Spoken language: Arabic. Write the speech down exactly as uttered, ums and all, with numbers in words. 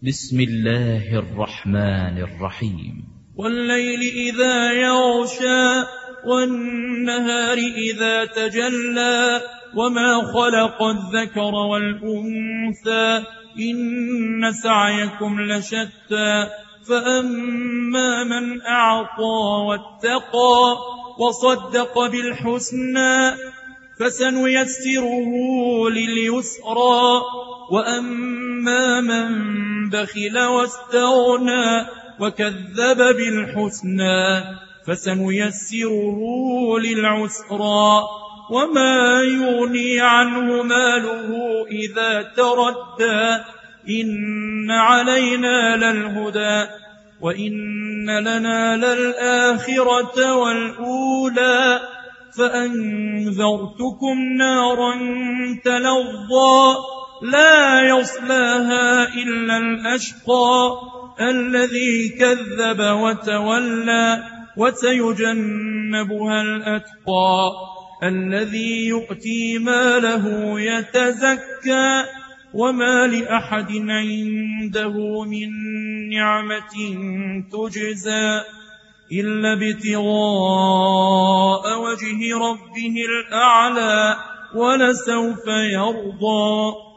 بسم الله الرحمن الرحيم. والليل إذا يغشى والنهار إذا تجلى وما خلق الذكر والأنثى إن سعيكم لشتى فأما من أعطى واتقى وصدق بالحسنى فسنيسره لليسرى وأما من بخل واستغنى وكذب بالحسنى فسنيسره للعسرى وما يغني عنه ماله إذا تردى إن علينا للهدى وإن لنا للآخرة والأولى فأنذرتكم نارا تلظى لا يصلاها إلا الأشقى الذي كذب وتولى وسيجنبها الأتقى الذي يؤتي ماله يتزكى وما لأحد عنده من نعمة تجزى إلا ابتغاء وجه ربه الأعلى ولسوف يرضى.